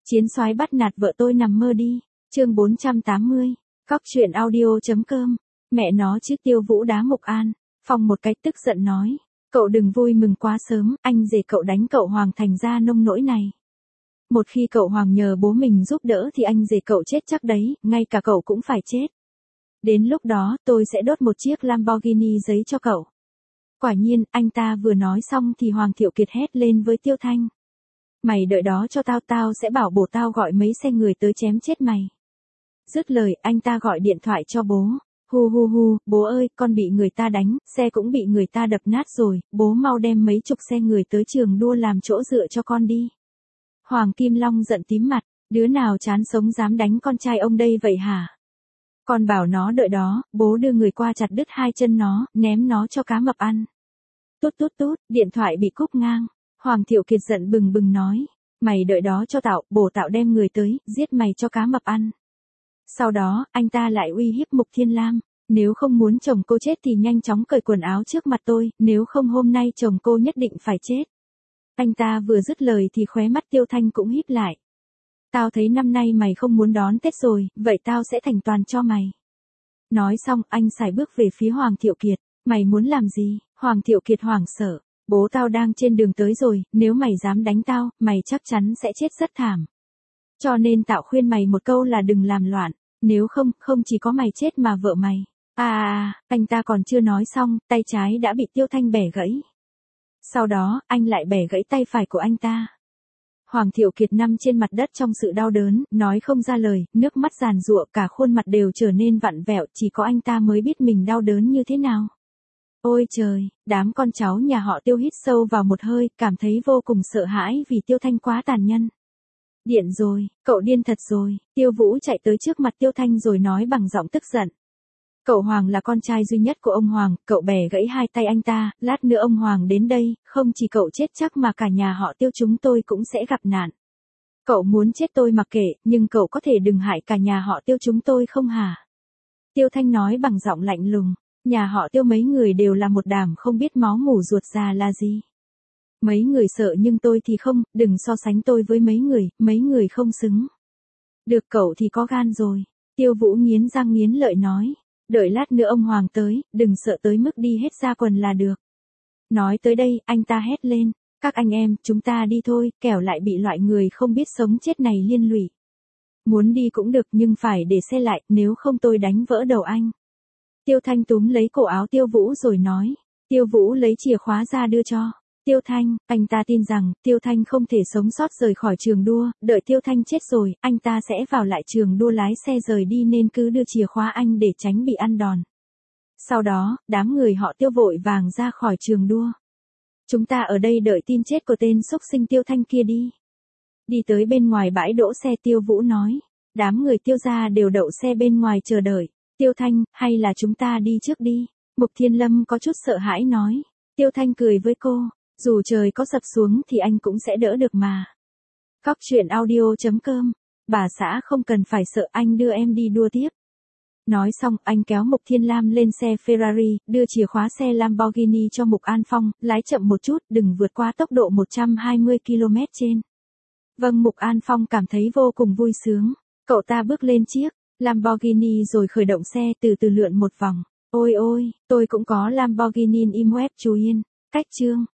Chiến soái bắt nạt vợ tôi nằm mơ đi. Chương 480. Cóc truyện audio.com. Mẹ nó chứ, Tiêu Vũ đá Mục An. Phong một cái tức giận nói. Cậu đừng vui mừng quá sớm, anh rể cậu đánh cậu Hoàng thành ra nông nỗi này. Một khi cậu Hoàng nhờ bố mình giúp đỡ thì anh rể cậu chết chắc đấy, ngay cả cậu cũng phải chết. Đến lúc đó tôi sẽ đốt một chiếc Lamborghini giấy cho cậu. Quả nhiên, anh ta vừa nói xong thì Hoàng Thiệu Kiệt hét lên với Tiêu Thanh. Mày đợi đó cho tao sẽ bảo bố tao gọi mấy xe người tới chém chết mày. Dứt lời, anh ta gọi điện thoại cho bố. Hu, bố ơi, con bị người ta đánh, xe cũng bị người ta đập nát rồi, bố mau đem mấy chục xe người tới trường đua làm chỗ dựa cho con đi. Hoàng Kim Long giận tím mặt, đứa nào chán sống dám đánh con trai ông đây vậy hả? Con bảo nó đợi đó, bố đưa người qua chặt đứt hai chân nó, ném nó cho cá mập ăn. Tút, điện thoại bị cúp ngang. Hoàng Thiệu Kiệt giận bừng nói, mày đợi đó cho bổ tạo đem người tới, giết mày cho cá mập ăn. Sau đó, anh ta lại uy hiếp Mục Thiên Lam, nếu không muốn chồng cô chết thì nhanh chóng cởi quần áo trước mặt tôi, nếu không hôm nay chồng cô nhất định phải chết. Anh ta vừa dứt lời thì khóe mắt Tiêu Thanh cũng híp lại. Tao thấy năm nay mày không muốn đón Tết rồi, vậy tao sẽ thành toàn cho mày. Nói xong, anh sải bước về phía Hoàng Thiệu Kiệt, mày muốn làm gì? Hoàng Thiệu Kiệt hoảng sợ, bố tao đang trên đường tới rồi, nếu mày dám đánh tao, mày chắc chắn sẽ chết rất thảm. Cho nên tao khuyên mày một câu là đừng làm loạn, nếu không chỉ có mày chết mà vợ mày. Anh ta còn chưa nói xong, tay trái đã bị Tiêu Thanh bẻ gãy. Sau đó, anh lại bẻ gãy tay phải của anh ta. Hoàng Thiệu Kiệt nằm trên mặt đất trong sự đau đớn, nói không ra lời, nước mắt giàn giụa, cả khuôn mặt đều trở nên vặn vẹo, chỉ có anh ta mới biết mình đau đớn như thế nào. Ôi trời, đám con cháu nhà họ Tiêu hít sâu vào một hơi, cảm thấy vô cùng sợ hãi vì Tiêu Thanh quá tàn nhẫn. Điện rồi, cậu điên thật rồi. Tiêu Vũ chạy tới trước mặt Tiêu Thanh rồi nói bằng giọng tức giận. Cậu Hoàng là con trai duy nhất của ông Hoàng, cậu bẻ gãy hai tay anh ta, lát nữa ông Hoàng đến đây, không chỉ cậu chết chắc mà cả nhà họ Tiêu chúng tôi cũng sẽ gặp nạn. Cậu muốn chết tôi mặc kệ, nhưng cậu có thể đừng hại cả nhà họ Tiêu chúng tôi không hả? Tiêu Thanh nói bằng giọng lạnh lùng, nhà họ Tiêu mấy người đều là một đám không biết máu mủ ruột già là gì. Mấy người sợ nhưng tôi thì không, đừng so sánh tôi với mấy người không xứng. Được, cậu thì có gan rồi. Tiêu Vũ nghiến răng nghiến lợi nói. Đợi lát nữa ông Hoàng tới, đừng sợ tới mức đi hết ra quần là được. Nói tới đây, anh ta hét lên. Các anh em, chúng ta đi thôi, kẻo lại bị loại người không biết sống chết này liên lụy. Muốn đi cũng được nhưng phải để xe lại, nếu không tôi đánh vỡ đầu anh. Tiêu Thanh túm lấy cổ áo Tiêu Vũ rồi nói. Tiêu Vũ lấy chìa khóa ra đưa cho Tiêu Thanh, anh ta tin rằng Tiêu Thanh không thể sống sót rời khỏi trường đua, đợi Tiêu Thanh chết rồi, anh ta sẽ vào lại trường đua lái xe rời đi nên cứ đưa chìa khóa anh để tránh bị ăn đòn. Sau đó, đám người họ Tiêu vội vàng ra khỏi trường đua. Chúng ta ở đây đợi tin chết của tên xúc sinh Tiêu Thanh kia đi. Đi tới bên ngoài bãi đỗ xe, Tiêu Vũ nói. Đám người Tiêu gia đều đậu xe bên ngoài chờ đợi. Tiêu Thanh, hay là chúng ta đi trước đi? Mục Thiên Lâm có chút sợ hãi nói. Tiêu Thanh cười với cô. Dù trời có sập xuống thì anh cũng sẽ đỡ được mà. Cóc truyện audio.com. Bà xã không cần phải sợ, anh đưa em đi đua tiếp. Nói xong, anh kéo Mục Thiên Lam lên xe Ferrari, đưa chìa khóa xe Lamborghini cho Mục An Phong, lái chậm một chút, đừng vượt qua tốc độ 120 km/h. Vâng, Mục An Phong cảm thấy vô cùng vui sướng. Cậu ta bước lên chiếc Lamborghini rồi khởi động xe từ từ lượn một vòng. Ôi, tôi cũng có Lamborghini Imweb chú yên. Cách chương